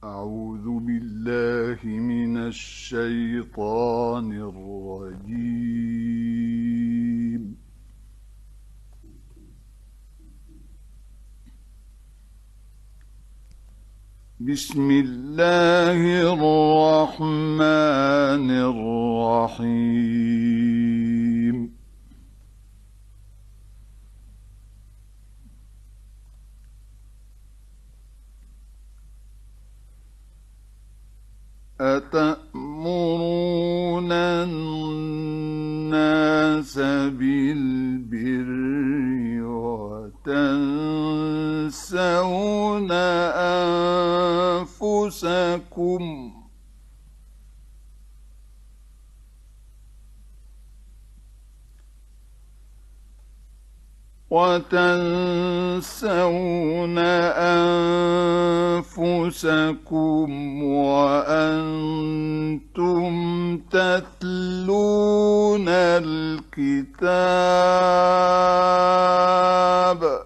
أعوذ بالله من الشيطان الرجيم. بسم الله الرحمن الرحيم. أتأمرون الناس بالبر وتنسون أنفسكم وأنتم تتلون الكتاب.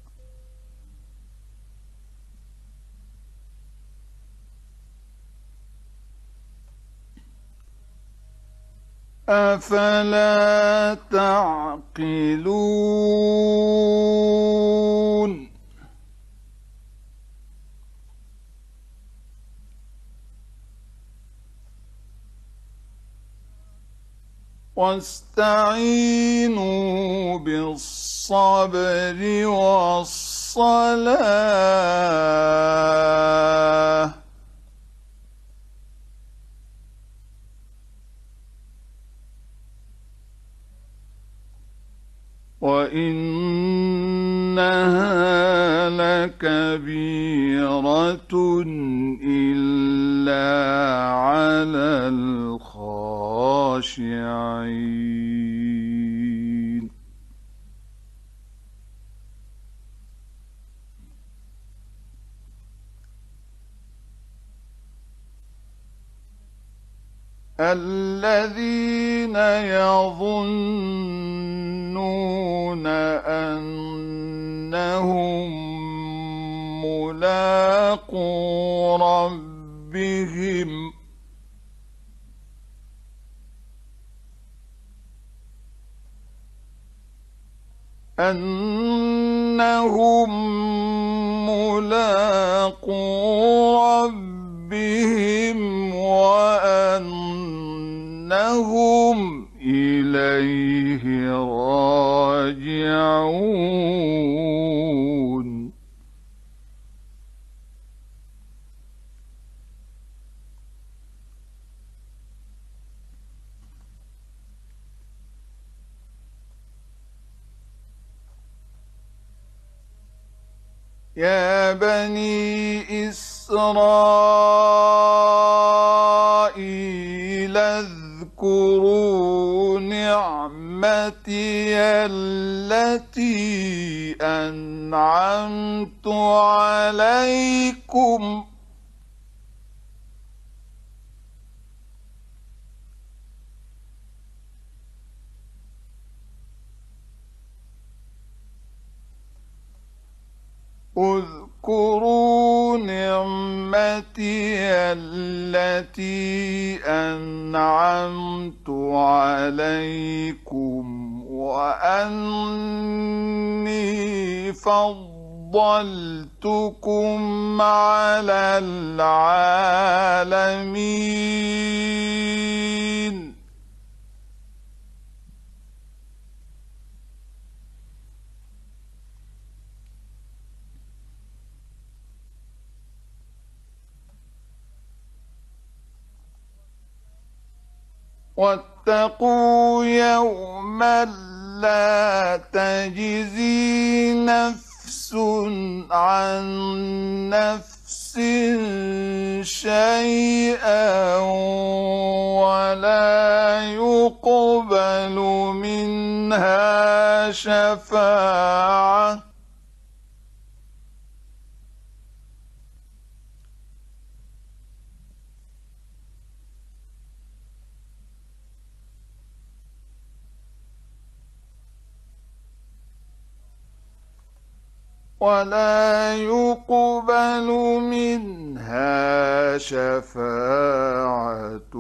أفلا تعقلون واستعينوا بالصبر والصلاة وإنها لكبيرة إلا على الخاشعين. الذين يظنون أنهم ملاقو ربهم وأنهم إليه راجعون. يا بني إسرائيل اذكروا نعمتي التي أنعمت عليكم اذكروا نعمتي التي أنعمت عليكم وأني فضلتكم على العالمين. واتقوا يوما لا تجزي نفس عن نفس شيئا ولا يقبل منها شفاعة ولا يقبل منها شفاعة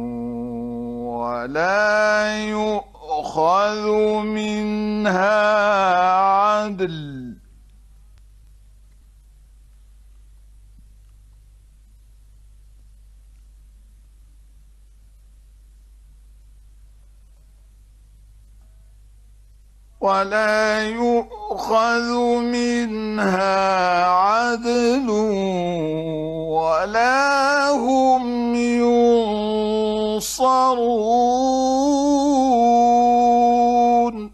ولا يؤخذ منها عدل ولا هم ينصرون.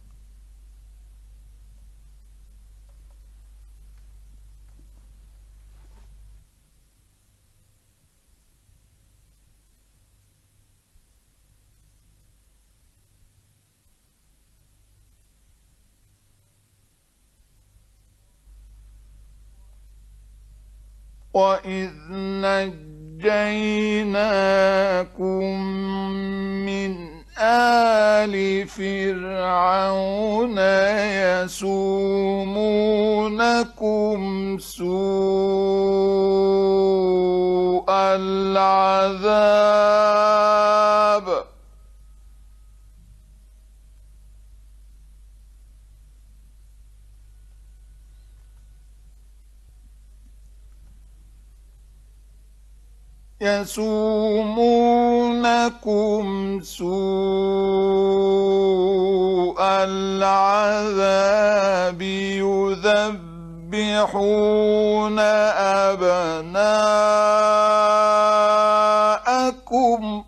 وَإِذْ نَجَّيْنَاكُم مِّنْ آلِ فِرْعَوْنَ يَسُومُونَكُمْ سُوءَ الْعَذَابِ يذبحون أبناءكم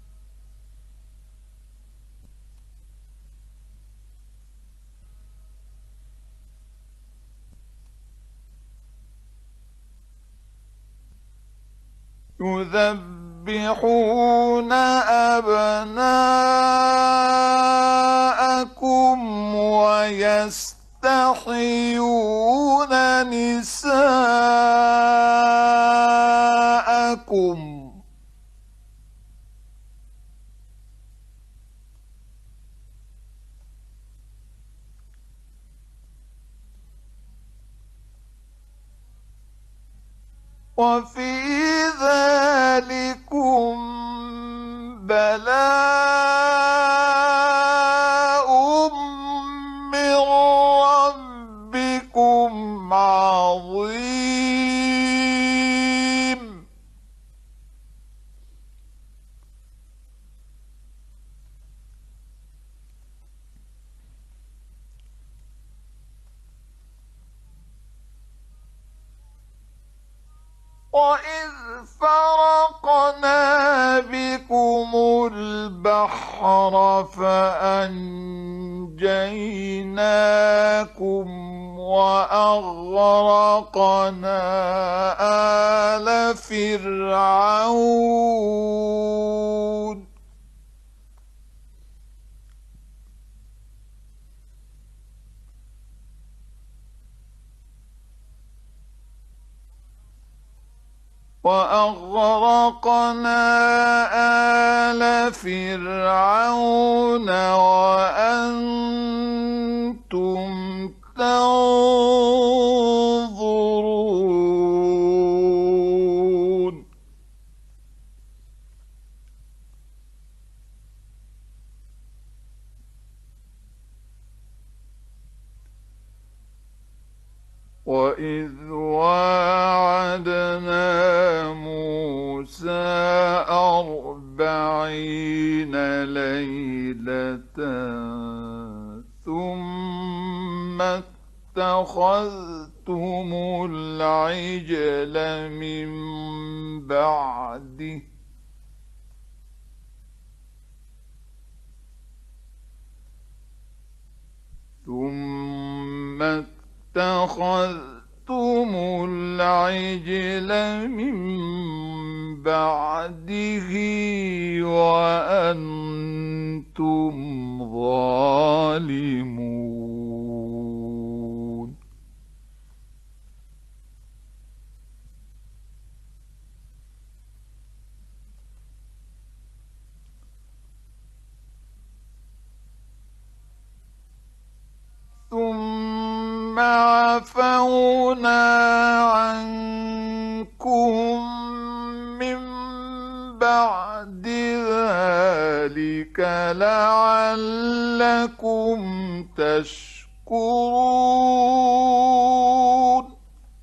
ويستحيون نساءكم وفي ذلكم بلاء من ربكم عظيم. وَإِذْ فَرَقْنَا بِكُمُ الْبَحْرَ فَأَنجَيْنَاكُمْ وَأَغْرَقْنَا آلَ فِرْعَوْنَ وَأَنتُمْ تَنظُرُونَ. وَإِذْ وَاعَدْنَا مُوسَىٰ 40 لَيْلَةً ثُمَّ اتَّخَذْتُمُ الْعِجْلَ مِن بَعْدِهِ وَأَنتُمْ ظَالِمُونَ. ثُمَّ عَفَوْنَا عَنكُم بعد ذلك لعلكم تشكرون.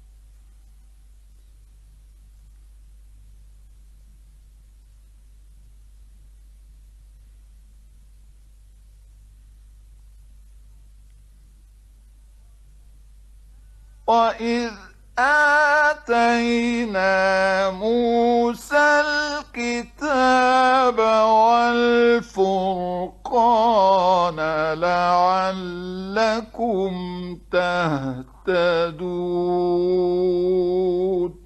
وإذ آتينا موسى الكتاب والفرقان لعلكم تهتدون.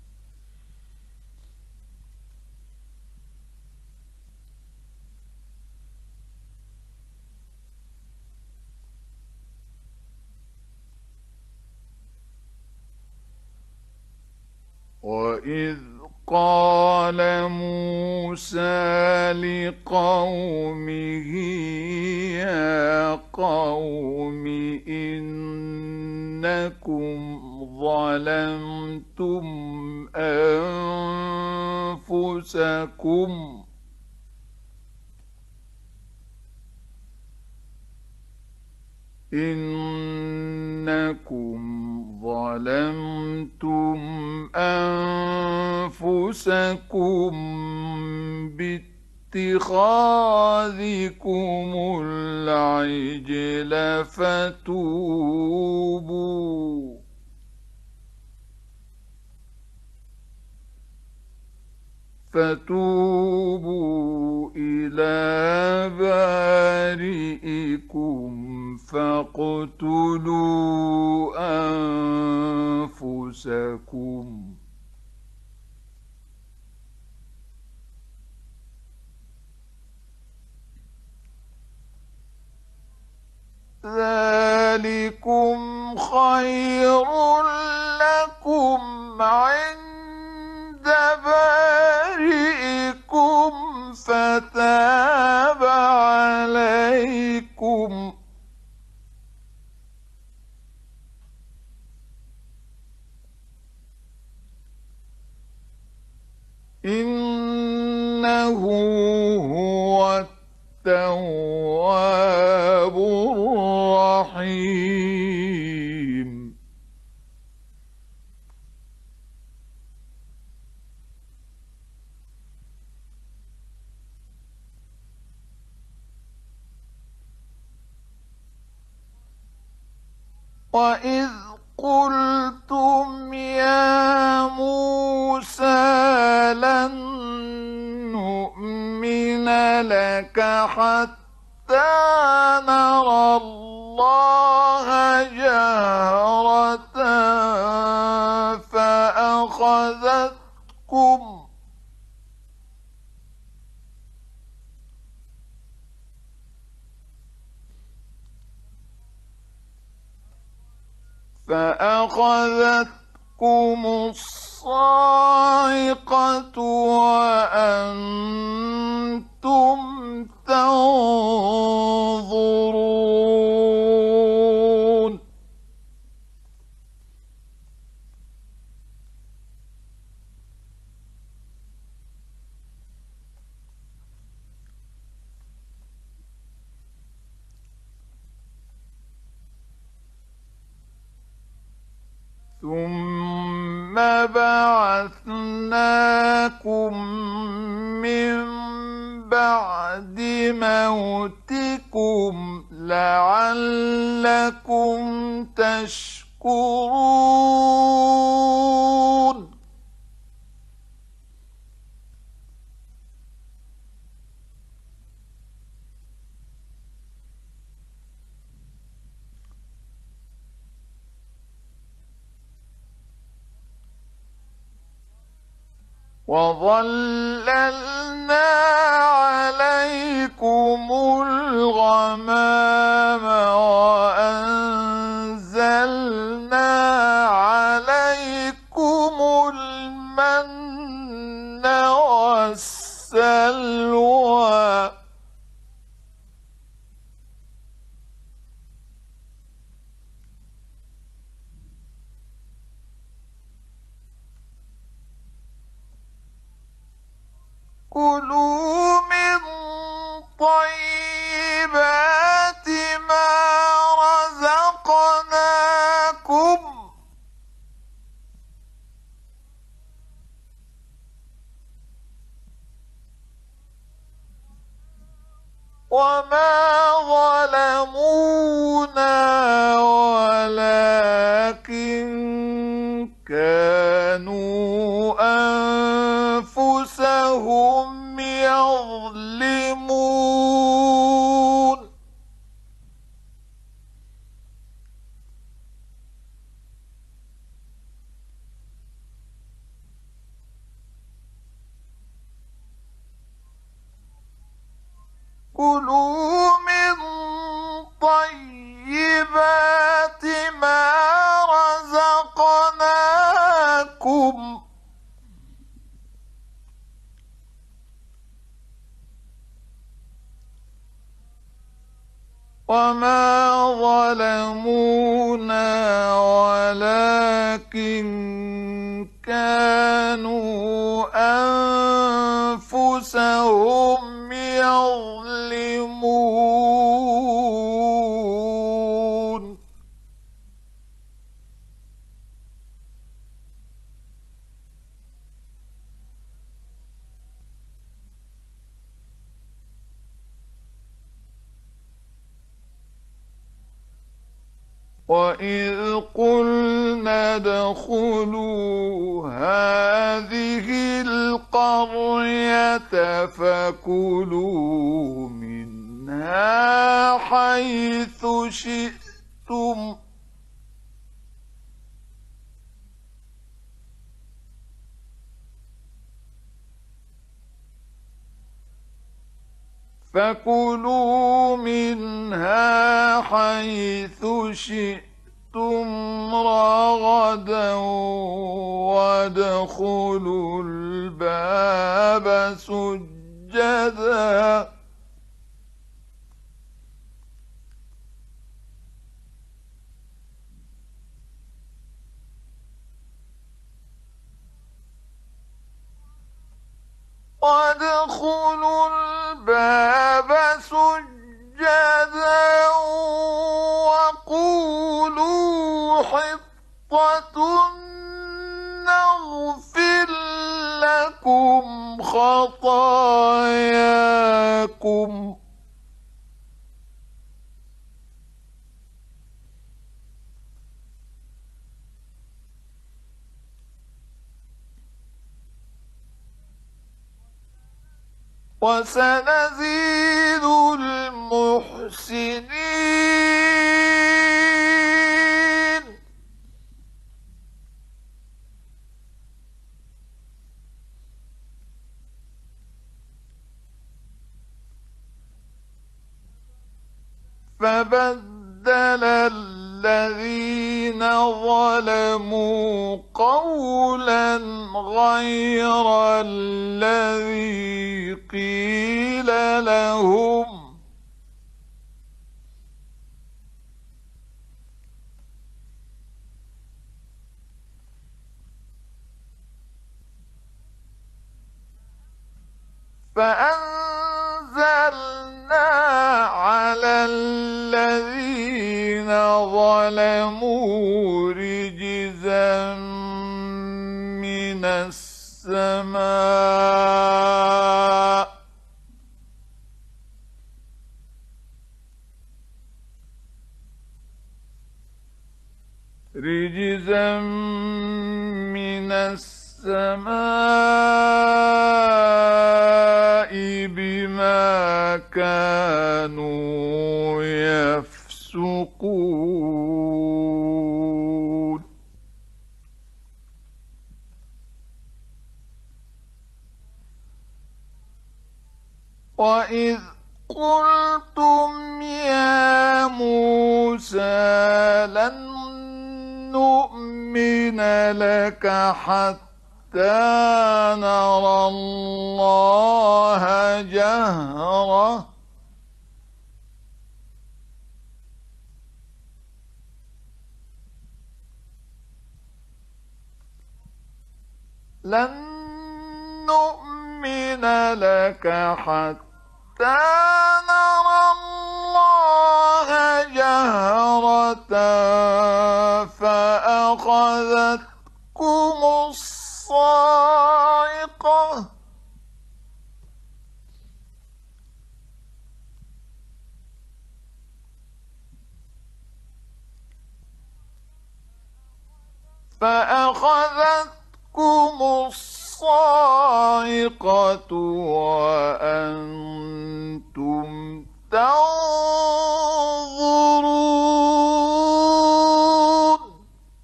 وإذ قال موسى لقومه يا قوم إنكم ظلمتم أنفسكم إنكم ظلمتم أنفسكم باتخاذكم العجل فتوبوا إلى بارئكم فاقتلوا أنفسكم ذلكم خير لكم عند بارئكم فتاب عليكم إنه هو التواب الرحيم. وإذ قلتم يا موسى لن نؤمن لك حتى نرى الله جهرة فأخذتكم الصاعقة وأنتم تنظرون. ثم بعثناكم من بعد موتكم لعلكم تشكرون. وظللنا عليكم الغمام وأنزلنا عليكم المن والسلوى وما ظلمونا ولكن كانوا أنفسهم يظلمون كلوا من طيبات ما رزقناكم وما ظلمونا ولكن كانوا أنفسهم يظلمون وإذ قلنا ادخلوا هذه القرية فكلوا منها حيث شئتم رغدا وادخلوا الباب سجدا وادخلوا الباب سجدا وقولوا حطة نغفر لكم خطاياكم وسنزيد المحسنين فبدل الذين ظلموا قولا غير الذي قيل لهم فأنزلنا على الذين ظلموا رجزا من السماء رجزا من السماء بما كانوا يفسقون وإذ قلتم يا موسى لن نؤمن لك حتى نرى الله جهرة لن نؤمن لك حتى نرى الله جهرة فأخذتكم الصاعقة فأخذتكم الصاعقة وأنتم تنظرون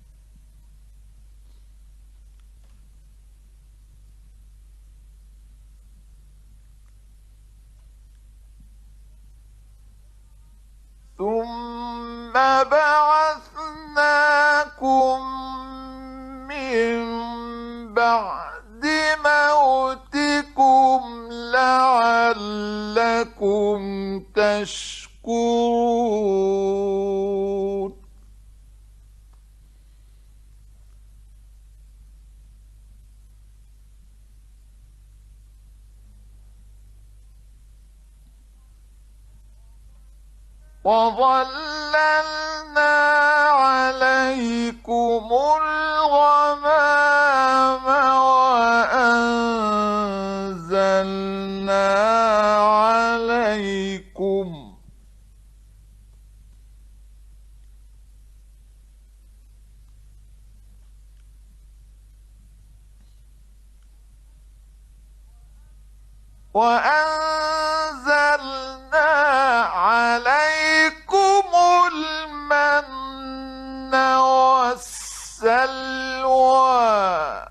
ثم بعثناكم من بعد موتكم لعلكم تشكرون وظللنا عليكم الغمام وأنزلنا عليكم المن والسلوى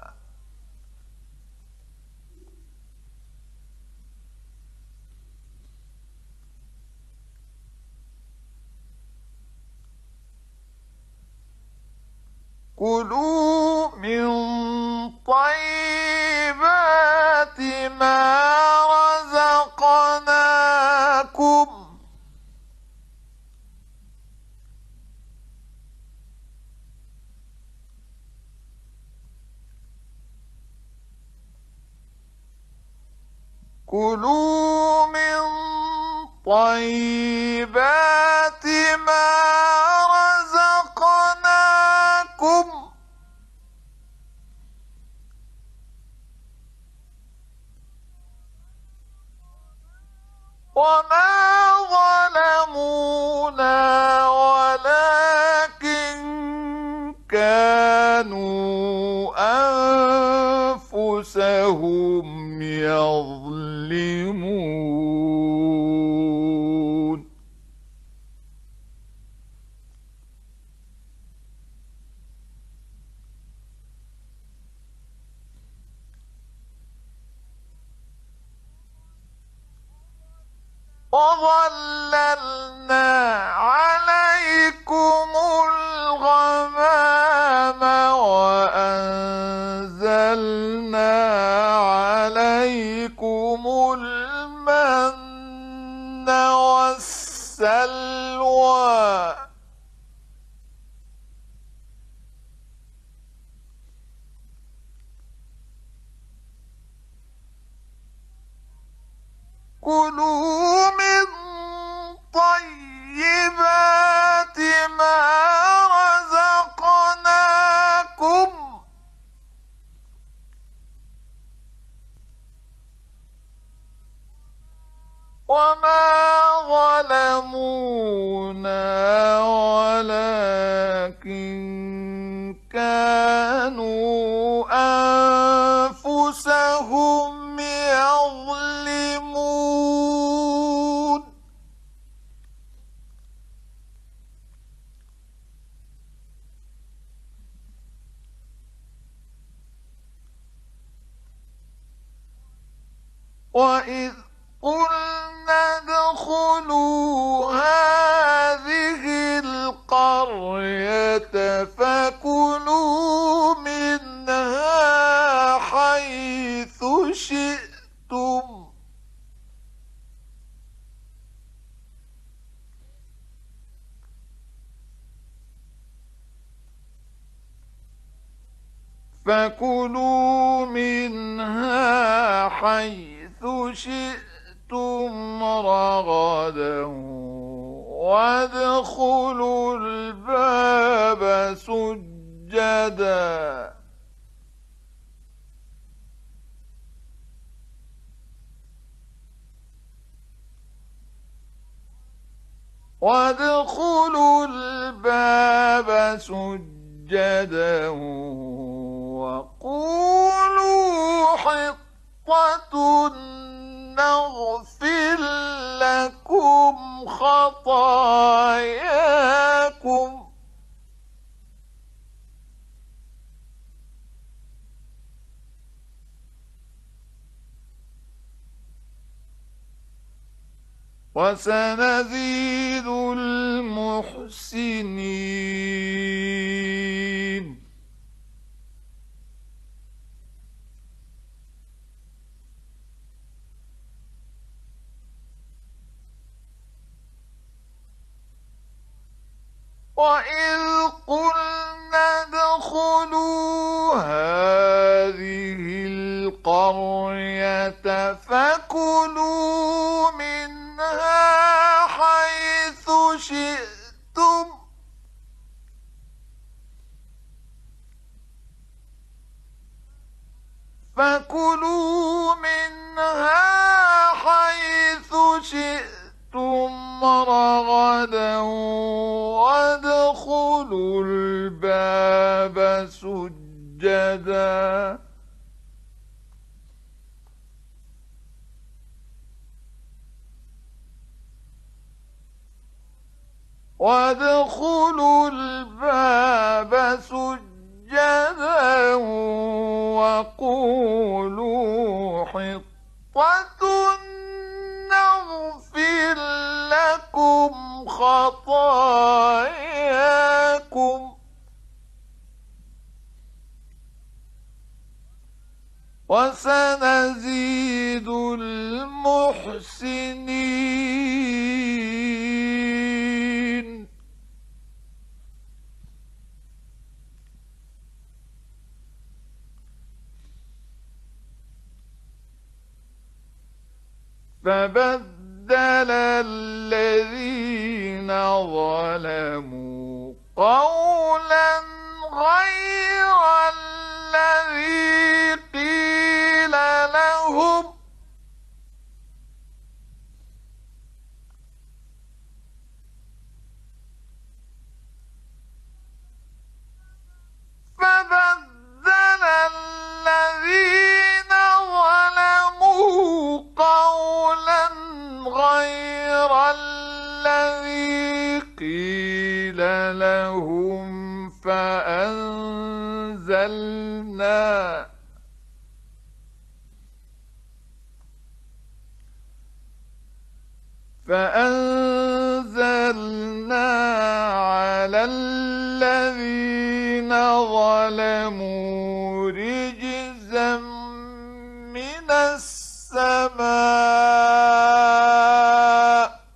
كلوا من طيبات ما رزقناكم كلوا من طيبات ما رزقناكم وما ظلمونا ولكن كانوا أنفسهم يظلمون وظللنا عليكم الغمام وأنزلنا عليكم المن والسلوى كلوا من طيبات ما رزقناكم وما ظلمونا ولكن كانوا أنفسهم يظلمون وإذ قلنا ادخلوا هذه القرية فكلوا منها حيث شئتم فكلوا منها حيث شئتم رغدا وادخلوا الباب سجدا وادخلوا الباب سجدا سجدا وقولوا حطة نغفر لكم خطاياكم وسنزيد المحسنين. وإذ قلنا ادخلوا هذه القرية فكلوا منها حيث شئتم رغدا وادخلوا الباب سجدا وقولوا حطة نغفر لكم خطاياكم وسنزيد المحسنين. فبدل الذين ظلموا قولا غير الذي قيل لهم فبدل الذين ظلموا قولا غير الذي قيل لهم فأنزلنا على الذين ظلموا رجزا من السماء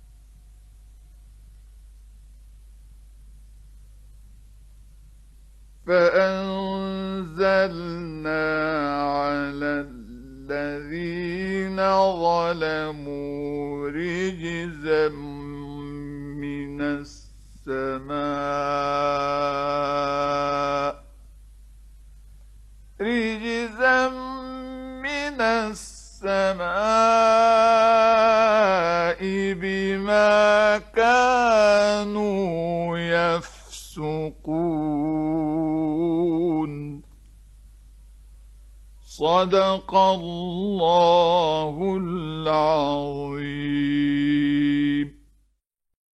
رجزا من السماء بما كانوا يفسقون. صدق الله العظيم.